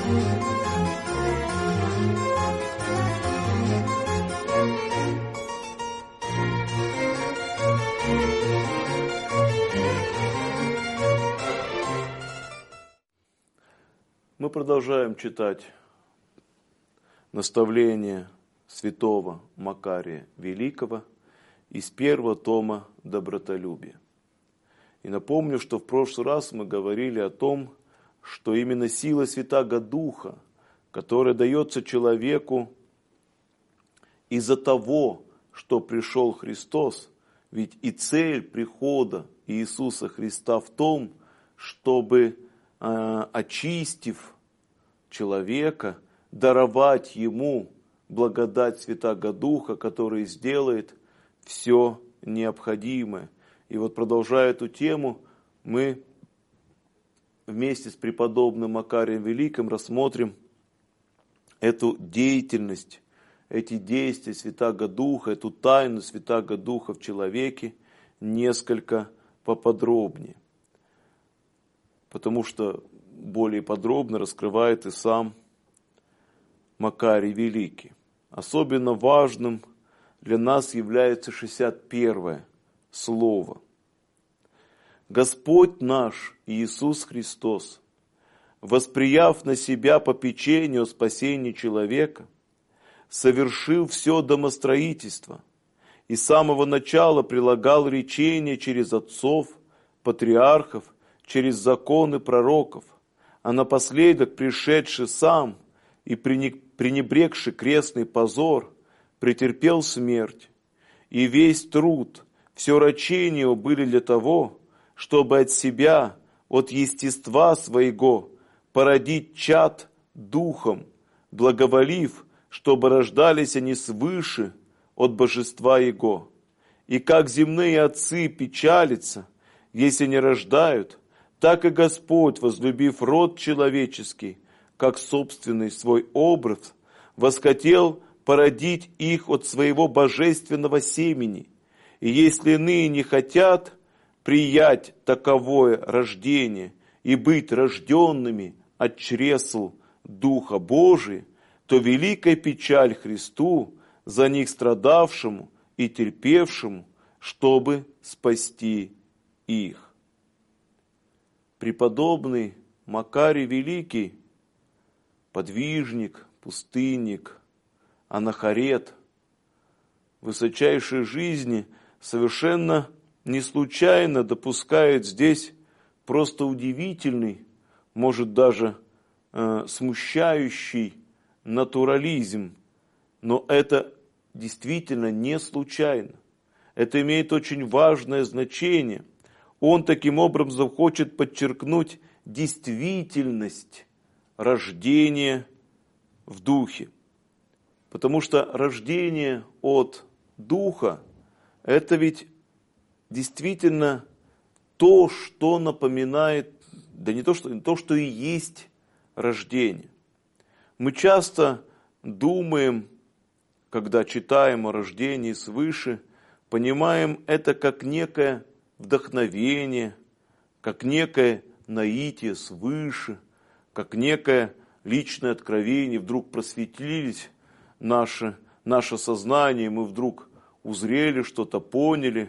Мы продолжаем читать наставления святого Макария Великого из первого тома «Добротолюбие». И напомню, что в прошлый раз мы говорили о том, что именно сила Святаго Духа, которая дается человеку из-за того, что пришел Христос, ведь и цель прихода Иисуса Христа в том, чтобы, очистив человека, даровать ему благодать Святаго Духа, который сделает все необходимое. И вот, продолжая эту тему, мы вместе с преподобным Макарием Великим рассмотрим эту деятельность, эти действия Святаго Духа, эту тайну Святаго Духа в человеке несколько поподробнее. Потому что более подробно раскрывает и сам Макарий Великий. Особенно важным для нас является 61 слово. Господь наш Иисус Христос, восприяв на себя попечение о спасении человека, совершил все домостроительство и с самого начала прилагал речения через отцов, патриархов, через законы пророков, а напоследок пришедший сам и пренебрегший крестный позор, претерпел смерть, и весь труд, все рачение его были для того, чтобы от себя, от естества своего, породить чад духом, благоволив, чтобы рождались они свыше от божества его. И как земные отцы печалятся, если не рождают, так и Господь, возлюбив род человеческий, как собственный свой образ, восхотел породить их от своего божественного семени. И если иные не хотят приять таковое рождение и быть рожденными от чресл Духа Божия, то великая печаль Христу, за них страдавшему и терпевшему, чтобы спасти их. Преподобный Макарий Великий, подвижник, пустынник, анахарет, высочайшей жизни, совершенно не случайно допускает здесь просто удивительный, может даже смущающий натурализм. Но это действительно не случайно. Это имеет очень важное значение. Он таким образом хочет подчеркнуть действительность рождения в Духе. Потому что рождение от Духа – это ведь действительно то, что напоминает, да не то, что и есть рождение. Мы часто думаем, когда читаем о рождении свыше, понимаем это как некое вдохновение, как некое наитие свыше, как некое личное откровение. Вдруг просветлились наше сознание, мы вдруг узрели что-то, поняли.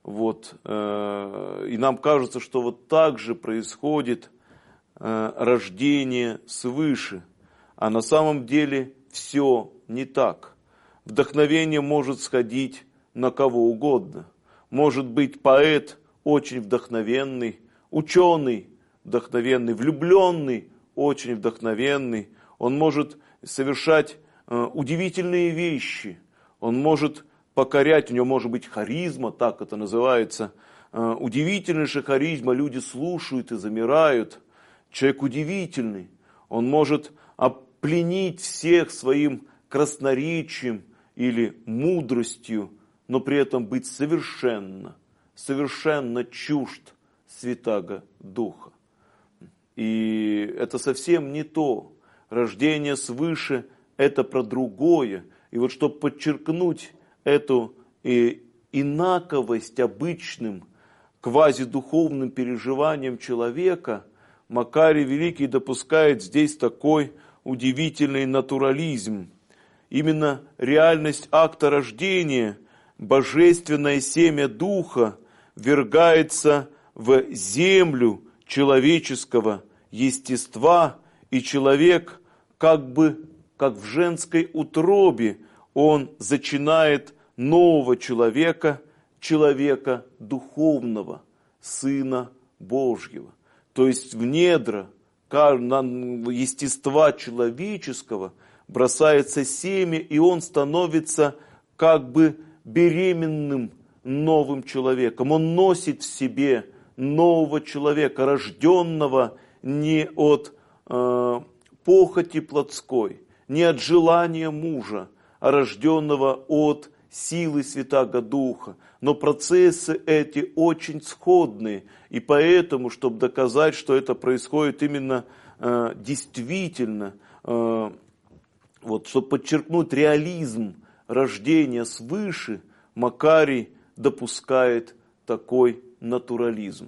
И нам кажется, что вот так же происходит рождение свыше. А на самом деле все не так. Вдохновение может сходить на кого угодно. Может быть поэт очень вдохновенный, ученый вдохновенный, влюбленный очень вдохновенный. Он может совершать удивительные вещи. Он может покорять, у него может быть харизма, так это называется. Удивительнейшая харизма, люди слушают и замирают. Человек удивительный. Он может опленить всех своим красноречием или мудростью, но при этом быть совершенно чужд Святаго Духа. И это совсем не то. Рождение свыше – это про другое. И вот чтобы подчеркнуть эту инаковость обычным квазидуховным переживанием человека, Макарий Великий допускает здесь такой удивительный натурализм. Именно реальность акта рождения, божественное семя Духа, ввергается в землю человеческого естества, и человек, как в женской утробе, он зачинает нового человека, человека духовного, Сына Божьего. То есть в недра естества человеческого бросается семя, и он становится как бы беременным новым человеком. Он носит в себе нового человека, рожденного не от похоти плотской, не от желания мужа, а рожденного от силы Святаго Духа. Но процессы эти очень сходные, и поэтому, чтобы доказать, что это происходит именно действительно, чтобы подчеркнуть реализм рождения свыше, Макарий допускает такой натурализм.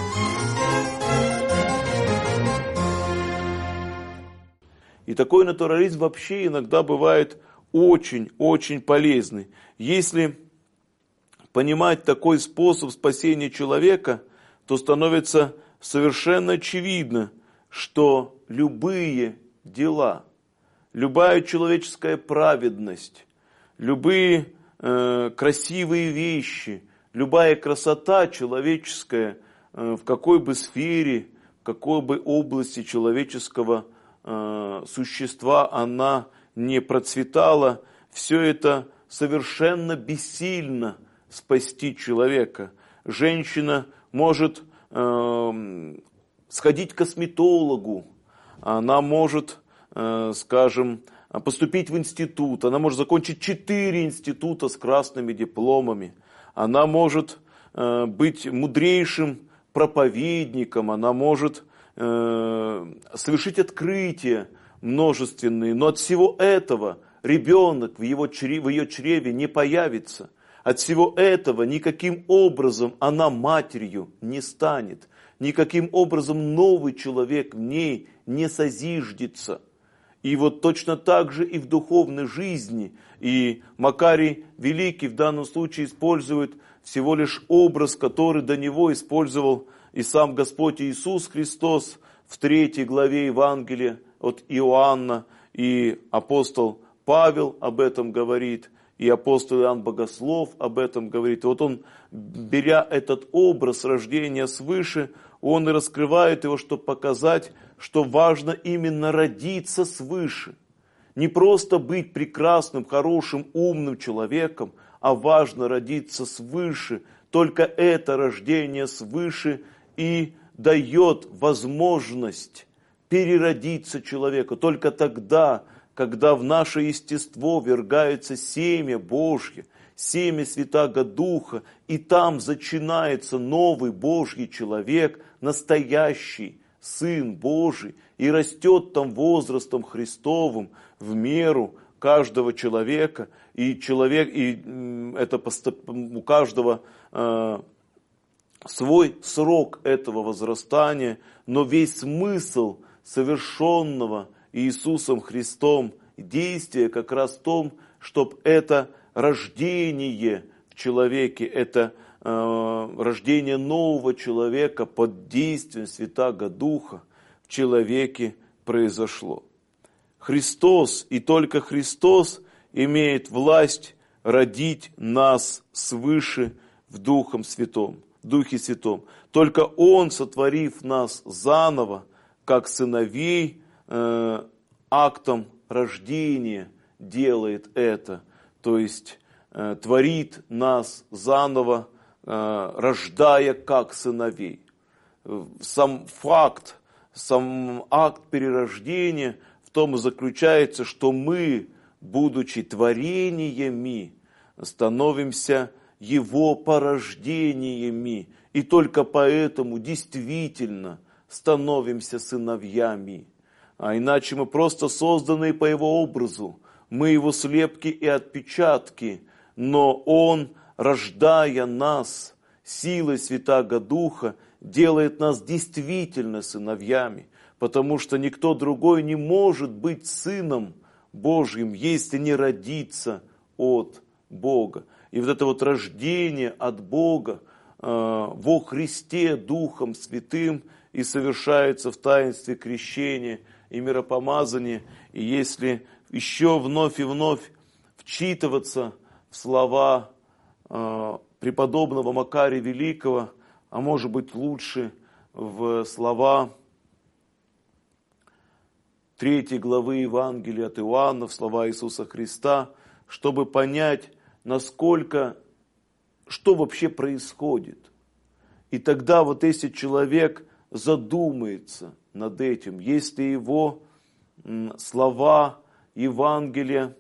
И такой натурализм вообще иногда бывает очень-очень полезный. Если понимать такой способ спасения человека, то становится совершенно очевидно, что любые дела, любая человеческая праведность, любые красивые вещи, любая красота человеческая, в какой бы сфере, в какой бы области человеческого существа она не процветала, все это совершенно бессильно спасти человека. Женщина может сходить к косметологу, она может, поступить в институт, она может закончить 4 института с красными дипломами, она может быть мудрейшим проповедником, она может совершить открытия множественные, но от всего этого ребенок в ее чреве не появится. От всего этого никаким образом она матерью не станет, никаким образом новый человек в ней не созиждется. И вот точно так же и в духовной жизни. И Макарий Великий в данном случае использует всего лишь образ, который до него использовал и сам Господь Иисус Христос в 3 главе Евангелия от Иоанна. И апостол Павел об этом говорит, и апостол Иоанн Богослов об этом говорит. И вот он, беря этот образ рождения свыше, он и раскрывает его, чтобы показать, что важно именно родиться свыше. Не просто быть прекрасным, хорошим, умным человеком, а важно родиться свыше. Только это рождение свыше и дает возможность переродиться человеку. Только тогда, когда в наше естество ввергается семя Божье, семя Святаго Духа, и там зачинается новый Божий человек, настоящий Сын Божий, и растет там возрастом Христовым в меру каждого человека, и это у каждого свой срок этого возрастания, но весь смысл совершенного Иисусом Христом действия как раз в том, чтобы это рождение в человеке, это рождение нового человека под действием Святаго Духа в человеке произошло. Христос и только Христос имеет власть родить нас свыше в Духе Святом. Только Он, сотворив нас заново, как сыновей, актом рождения делает это, то есть творит нас заново, рождая как сыновей. Сам акт перерождения в том и заключается, что мы, будучи творениями, становимся Его порождениями, и только поэтому действительно становимся сыновьями. А иначе мы просто созданы по Его образу, мы Его слепки и отпечатки, но Он, рождая нас силой Святаго Духа, делает нас действительно сыновьями, потому что никто другой не может быть сыном Божьим, если не родиться от Бога. И вот это вот рождение от Бога во Христе Духом Святым и совершается в таинстве крещения и миропомазания. И если еще вновь и вновь вчитываться в слова преподобного Макария Великого, а может быть лучше в слова 3 главы Евангелия от Иоанна, в слова Иисуса Христа, чтобы понять, насколько, что вообще происходит. И тогда вот если человек задумается над этим, если его слова Евангелия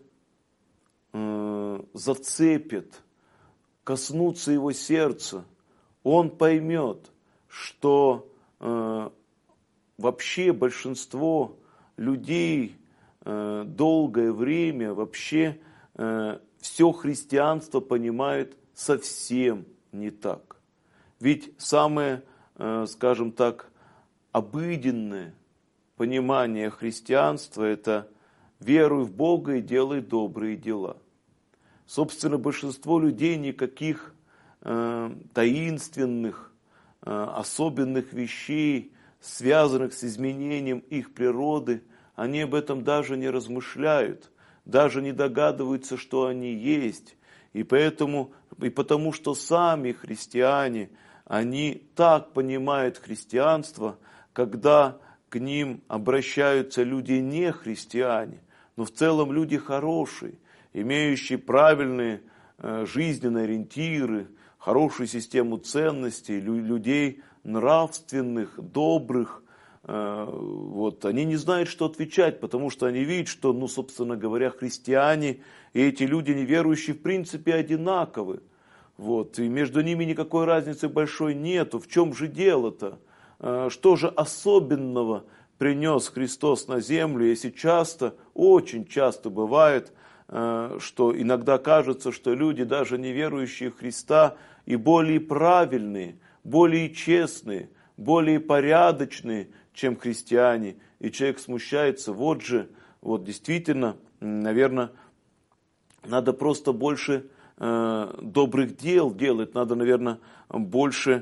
зацепят, коснутся его сердца, он поймет, что вообще большинство людей долгое время вообще все христианство понимает совсем не так. Ведь самое, скажем так, обыденное понимание христианства – это веруй в Бога и делай добрые дела. Собственно, большинство людей никаких таинственных, особенных вещей, связанных с изменением их природы, они об этом даже не размышляют, даже не догадываются, что они есть. И потому что сами христиане, они так понимают христианство, когда к ним обращаются люди не христиане, но в целом люди хорошие, имеющие правильные жизненные ориентиры, хорошую систему ценностей, людей нравственных, добрых. Вот. Они не знают, что отвечать, потому что они видят, что, собственно говоря, христиане и эти люди неверующие в принципе одинаковы. Вот. И между ними никакой разницы большой нету. В чем же дело-то? Что же особенного принес Христос на землю, если часто, очень часто бывает, что иногда кажется, что люди, даже не верующие в Христа, и более правильные, более честные, более порядочные, чем христиане, и человек смущается. Вот действительно, наверное, надо просто больше добрых дел делать, надо, наверное, больше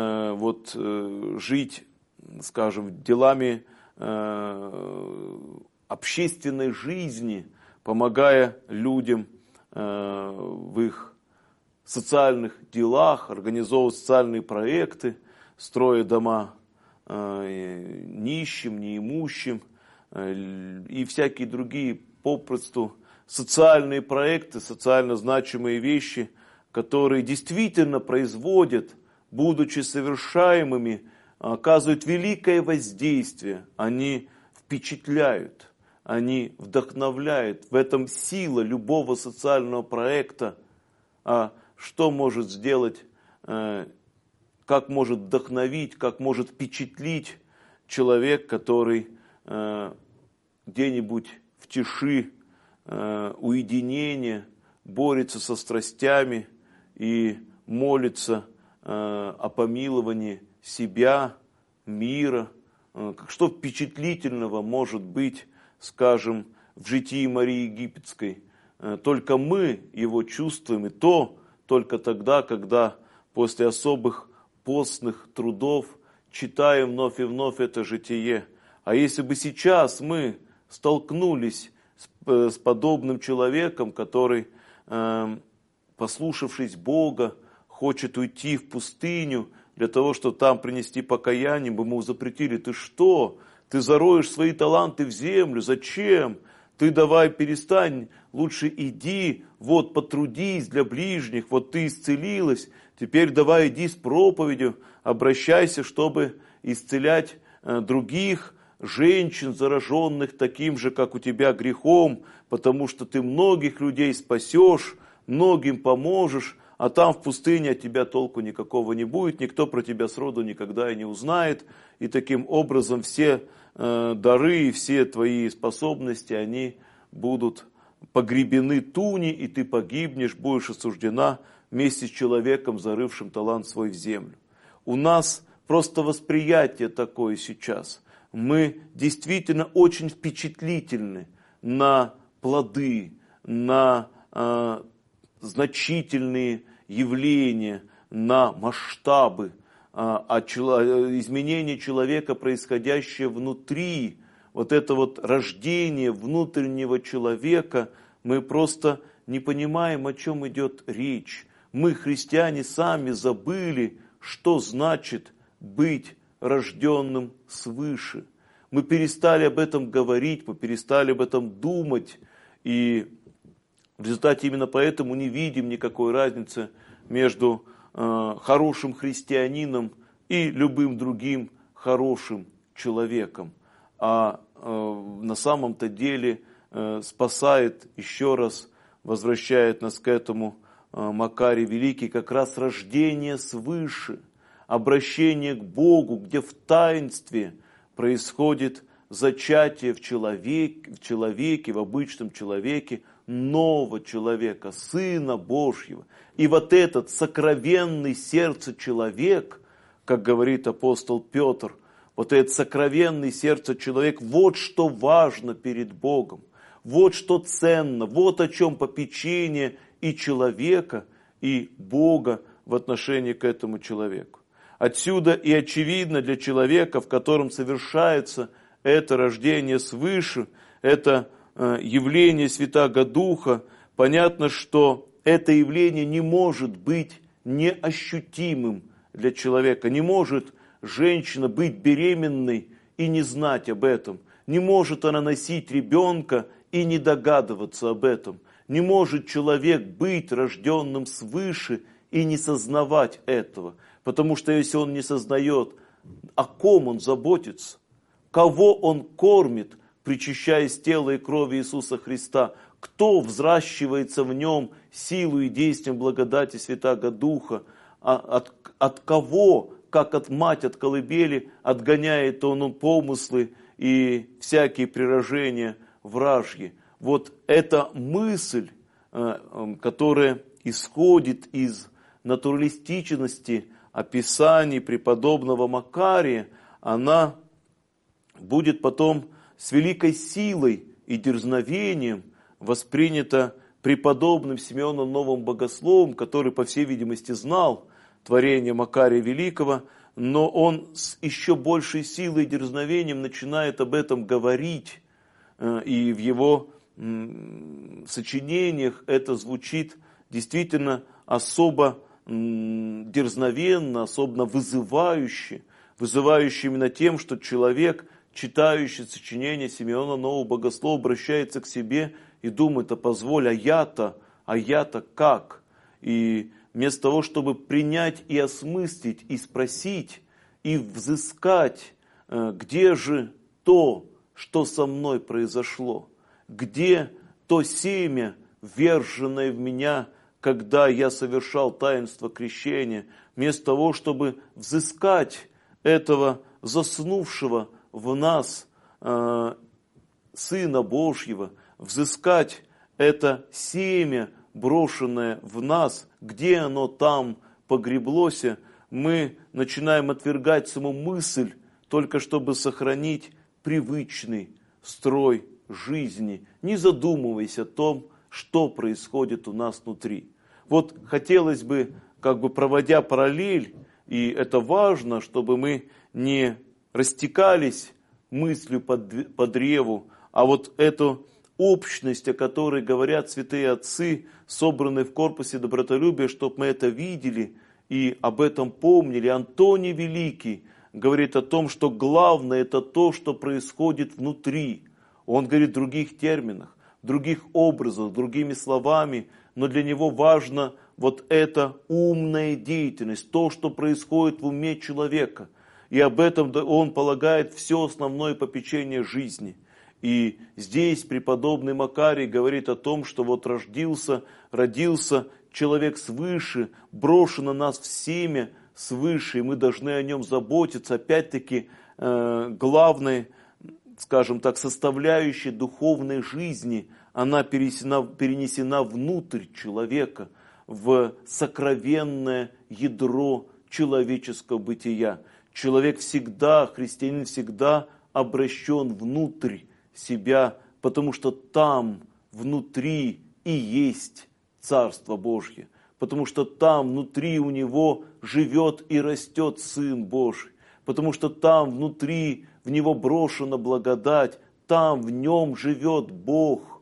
жить, скажем, делами общественной жизни, помогая людям в их социальных делах, организовывать социальные проекты, строя дома нищим, неимущим и всякие другие попросту социальные проекты, социально значимые вещи, которые действительно производят, будучи совершаемыми, оказывают великое воздействие. Они впечатляют, они вдохновляют. В этом сила любого социального проекта. А что может сделать, как может вдохновить, как может впечатлить человек, который где-нибудь в тиши, уединения, борется со страстями и молится о помиловании себя, мира. Что впечатлительного может быть, скажем, в житии Марии Египетской? Только мы его чувствуем, и то только тогда, когда после особых постных трудов читаем вновь и вновь это житие. А если бы сейчас мы столкнулись с подобным человеком, который, послушавшись Бога, хочет уйти в пустыню для того, чтобы там принести покаяние, бы ему запретили: ты что? Ты зароешь свои таланты в землю, зачем? Ты давай перестань, лучше иди, вот потрудись для ближних, вот ты исцелилась, теперь давай иди с проповедью, обращайся, чтобы исцелять других женщин, зараженных таким же, как у тебя, грехом, потому что ты многих людей спасешь, многим поможешь, а там в пустыне от тебя толку никакого не будет, никто про тебя сроду никогда и не узнает, и таким образом все дары и все твои способности, они будут погребены туне, и ты погибнешь, будешь осуждена вместе с человеком, зарывшим талант свой в землю. У нас просто восприятие такое сейчас. Мы действительно очень впечатлительны на плоды, на значительные явления, на масштабы, изменение человека, происходящее внутри, вот это вот рождение внутреннего человека, мы просто не понимаем, о чем идет речь. Мы, христиане, сами забыли, что значит быть рожденным свыше. Мы перестали об этом говорить, мы перестали об этом думать, и в результате именно поэтому не видим никакой разницы между хорошим христианином и любым другим хорошим человеком. А на самом-то деле спасает, еще раз возвращает нас к этому Макарий Великий, как раз рождение свыше, обращение к Богу, где в таинстве происходит зачатие в человеке, в обычном человеке, нового человека, Сына Божьего. И вот этот сокровенный сердце человек, как говорит апостол Петр, вот этот сокровенный сердце человек, вот что важно перед Богом, вот что ценно, вот о чем попечение и человека, и Бога в отношении к этому человеку. Отсюда и очевидно для человека, в котором совершается это рождение свыше, это явление Святаго Духа, понятно, что это явление не может быть неощутимым для человека. Не может женщина быть беременной и не знать об этом. Не может она носить ребенка и не догадываться об этом. Не может человек быть рожденным свыше и не сознавать этого. Потому что если он не сознает, о ком он заботится, кого он кормит, причащаясь тела и крови Иисуса Христа, кто взращивается в нем силу и действием благодати Святаго Духа, от кого, как от мать, от колыбели, отгоняет он помыслы и всякие прирождения вражьи. Вот эта мысль, которая исходит из натуралистичности описаний преподобного Макария, она будет потом с великой силой и дерзновением воспринята преподобным Симеоном Новым Богословом, который, по всей видимости, знал творение Макария Великого, но он с еще большей силой и дерзновением начинает об этом говорить, и в его сочинениях это звучит действительно особо дерзновенно, особенно вызывающе именно тем, что человек, читающий сочинение Симеона Нового Богослова, обращается к себе и думает: а позволь, а я-то как? И вместо того, чтобы принять и осмыслить, и спросить, и взыскать, где же то, что со мной произошло, где то семя, вверженное в меня, когда я совершал таинство крещения, вместо того, чтобы взыскать этого заснувшего в нас Сына Божьего, взыскать это семя, брошенное в нас, где оно там погреблось, мы начинаем отвергать саму мысль, только чтобы сохранить привычный строй жизни, не задумываясь о том, что происходит у нас внутри. Вот хотелось бы, проводя параллель, и это важно, чтобы мы не растекались мыслью по древу, а вот эту общность, о которой говорят святые отцы, собранные в корпусе добротолюбия, чтобы мы это видели и об этом помнили. Антоний Великий говорит о том, что главное это то, что происходит внутри. Он говорит в других терминах, в других образах, другими словами, но для него важно вот эта умная деятельность, то, что происходит в уме человека. И об этом он полагает все основное попечение жизни. И здесь преподобный Макарий говорит о том, что вот родился человек свыше, брошено нас в семя свыше, и мы должны о нем заботиться. Опять-таки, главной, скажем так, составляющей духовной жизни, она перенесена внутрь человека, в сокровенное ядро человеческого бытия. Человек всегда, христианин всегда обращен внутрь себя, потому что там внутри и есть Царство Божье, потому что там внутри у него живет и растет Сын Божий, потому что там внутри в него брошена благодать, там в нем живет Бог.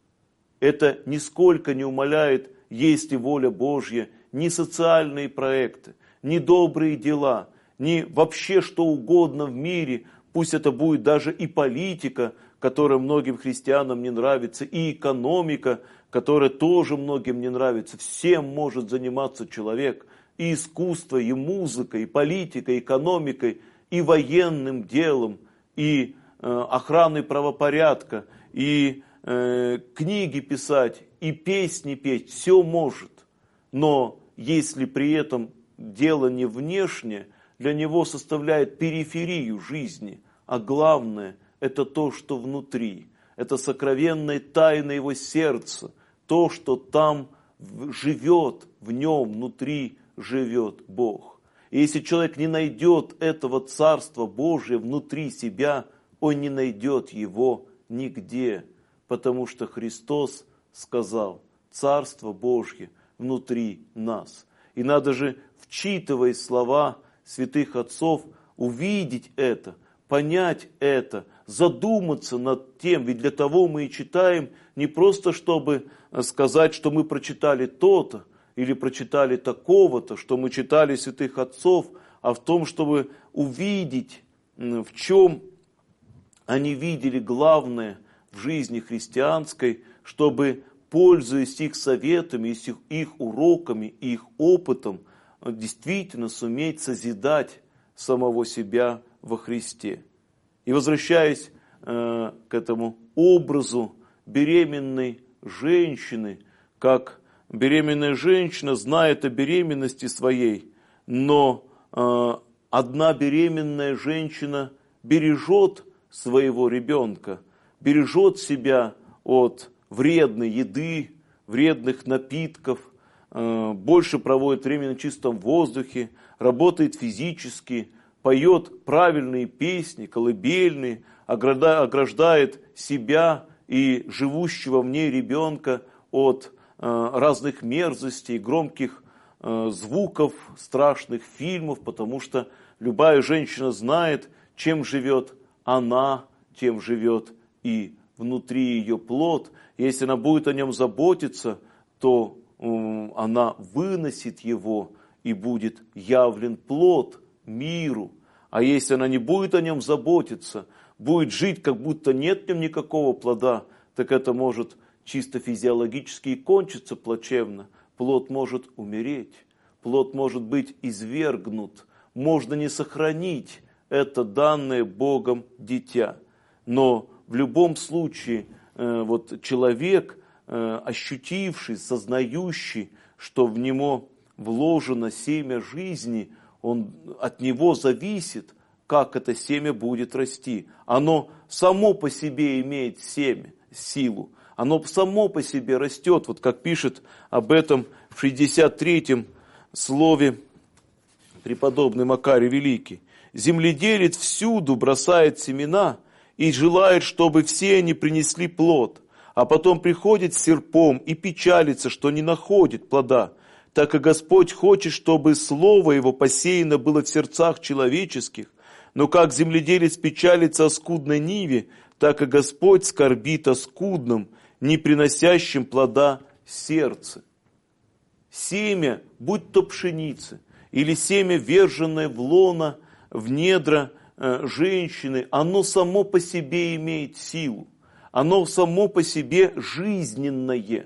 Это нисколько не умаляет, есть ли воля Божья, ни социальные проекты, ни добрые дела, ни вообще что угодно в мире, пусть это будет даже и политика, которая многим христианам не нравится, и экономика, которая тоже многим не нравится. Всем может заниматься человек, и искусство, и музыкой, и политикой, и экономикой, и военным делом, и охраной правопорядка, и книги писать, и песни петь, все может. Но если при этом дело не внешнее, для него составляет периферию жизни, а главное – это то, что внутри, это сокровенная тайна его сердца, то, что там живет, в нем внутри живет Бог. И если человек не найдет этого Царства Божия внутри себя, он не найдет его нигде, потому что Христос сказал: Царство Божье внутри нас. И надо же, вчитываясь в слова святых отцов, увидеть это, понять это, задуматься над тем, ведь для того мы и читаем, не просто чтобы сказать, что мы прочитали то-то, или прочитали такого-то, что мы читали святых отцов, а в том, чтобы увидеть, в чем они видели главное в жизни христианской, чтобы, пользуясь их советами, их уроками, их опытом, действительно суметь созидать самого себя во Христе. И возвращаясь к этому образу беременной женщины, как беременная женщина знает о беременности своей, но одна беременная женщина бережет своего ребенка, бережет себя от вредной еды, вредных напитков, больше проводит время на чистом воздухе, работает физически, поет правильные песни, колыбельные, ограждает себя и живущего в ней ребенка от разных мерзостей, громких звуков, страшных фильмов, потому что любая женщина знает, чем живет она, тем живет и внутри ее плод. Если она будет о нем заботиться, то она выносит его, и будет явлен плод миру. А если она не будет о нем заботиться, будет жить, как будто нет в нем никакого плода, так это может чисто физиологически и кончиться плачевно. Плод может умереть, плод может быть извергнут, можно не сохранить это данное Богом дитя. Но в любом случае человек, ощутивший, сознающий, что в него вложено семя жизни, от него зависит, как это семя будет расти. Оно само по себе имеет семя, силу. Оно само по себе растет, вот как пишет об этом в 63-м слове преподобный Макарий Великий. «Земледелец всюду бросает семена и желает, чтобы все они принесли плод, а потом приходит с серпом и печалится, что не находит плода, так и Господь хочет, чтобы слово его посеяно было в сердцах человеческих. Но как земледелец печалится о скудной ниве, так и Господь скорбит о скудном, не приносящем плода сердце». Семя, будь то пшеницы, или семя, верженное в лоно, в недра женщины, оно само по себе имеет силу, оно само по себе жизненное.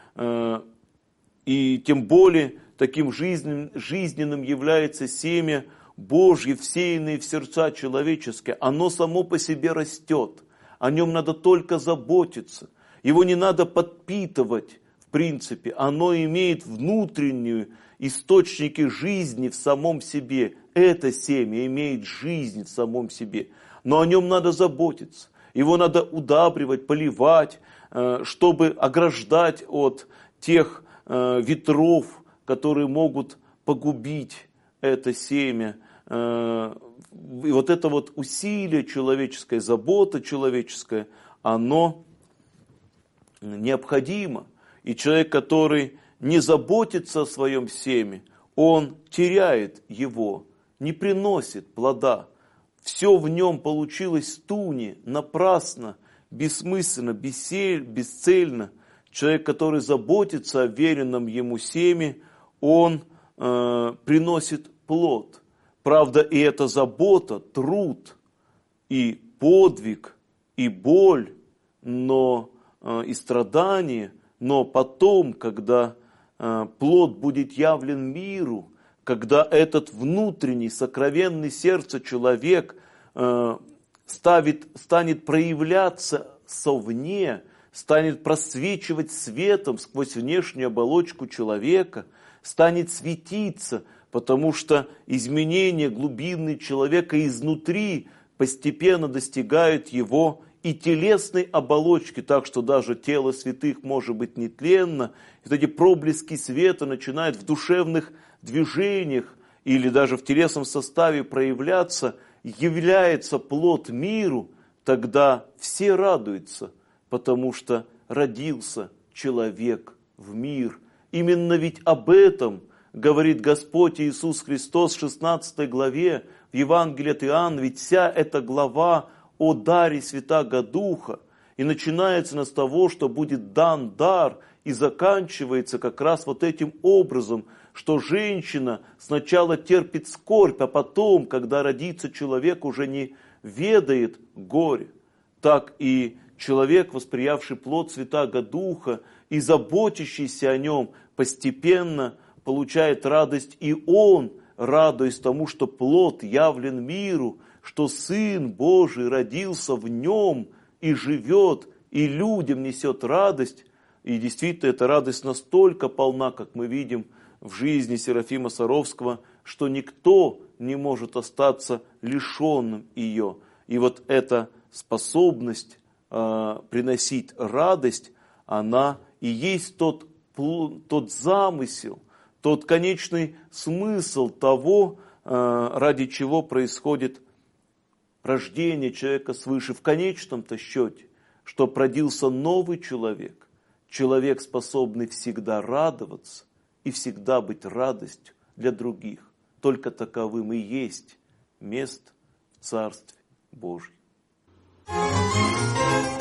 И тем более таким жизненным является семя Божье, всеянное в сердца человеческие. Оно само по себе растет, о нем надо только заботиться, его не надо подпитывать, в принципе. Оно имеет внутреннюю источники жизни в самом себе. Это семя имеет жизнь в самом себе, но о нем надо заботиться, его надо удабривать, поливать, чтобы ограждать от тех ветров, которые могут погубить это семя. И вот это вот усилие человеческое, забота человеческая, оно необходимо. И человек, который не заботится о своем семе, он теряет его, не приносит плода. Все в нем получилось стуни, напрасно, бессмысленно, бесцельно. Человек, который заботится о веренном ему семе, он приносит плод. Правда, и эта забота, труд, и подвиг, и боль, но и страдания, но потом, когда плод будет явлен миру, когда этот внутренний, сокровенный сердце человек станет проявляться совне, станет просвечивать светом сквозь внешнюю оболочку человека, станет светиться, потому что изменения глубины человека изнутри постепенно достигают его и телесной оболочки, так что даже тело святых может быть нетленно. И эти проблески света начинают в душевных движениях или даже в телесном составе проявляться, является плод миру, тогда все радуются, потому что родился человек в мир. Именно ведь об этом говорит Господь Иисус Христос в 16 главе в Евангелии от Иоанна, ведь вся эта глава о даре Святаго Духа. И начинается она с того, что будет дан дар, и заканчивается как раз вот этим образом, что женщина сначала терпит скорбь, а потом, когда родится человек, уже не ведает горя. Так и человек, восприявший плод Святаго Духа и заботящийся о нем, постепенно получает радость, и он, радуясь тому, что плод явлен миру, что Сын Божий родился в нем и живет, и людям несет радость. И действительно, эта радость настолько полна, как мы видим в жизни Серафима Саровского, что никто не может остаться лишенным ее. И вот эта способность приносить радость, она и есть тот замысел, тот конечный смысл того, ради чего происходит рождение человека свыше в конечном-то счете, что родился новый человек, человек, способный всегда радоваться и всегда быть радостью для других. Только таковым и есть место в Царстве Божьем.